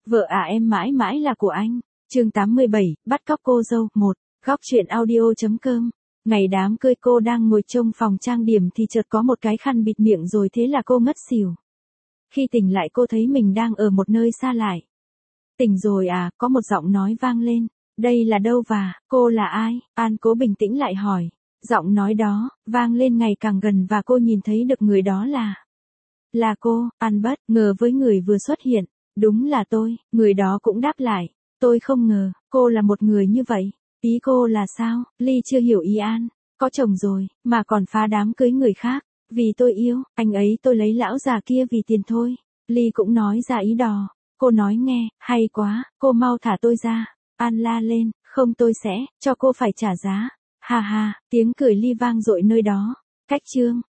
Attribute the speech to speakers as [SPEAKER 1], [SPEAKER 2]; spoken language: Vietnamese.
[SPEAKER 1] Vợ à em mãi mãi là của anh. Chương 87, bắt cóc cô dâu, 1. Góc truyện audio.com. Ngày đám cưới cô đang ngồi trong phòng trang điểm thì chợt có một cái khăn bịt miệng rồi thế là cô ngất xỉu. Khi tỉnh lại cô thấy mình đang ở một nơi xa lạ. Tỉnh rồi à, có một giọng nói vang lên. Đây là đâu và, cô là ai? An cố bình tĩnh lại hỏi. Giọng nói đó, vang lên ngày càng gần và cô nhìn thấy được người đó là cô. An bất ngờ với người vừa xuất hiện. Đúng là tôi, người đó cũng đáp lại. Tôi không ngờ, cô là một người như vậy. Ý cô là sao? Ly chưa hiểu ý An. Có chồng rồi, mà còn phá đám cưới người khác. Vì tôi yêu, anh ấy tôi lấy lão già kia vì tiền thôi. Ly cũng nói ra ý đò. Cô nói nghe, hay quá, cô mau thả tôi ra. An la lên, không tôi sẽ, cho cô phải trả giá. Ha ha, tiếng cười Ly vang dội nơi đó. Cách chương,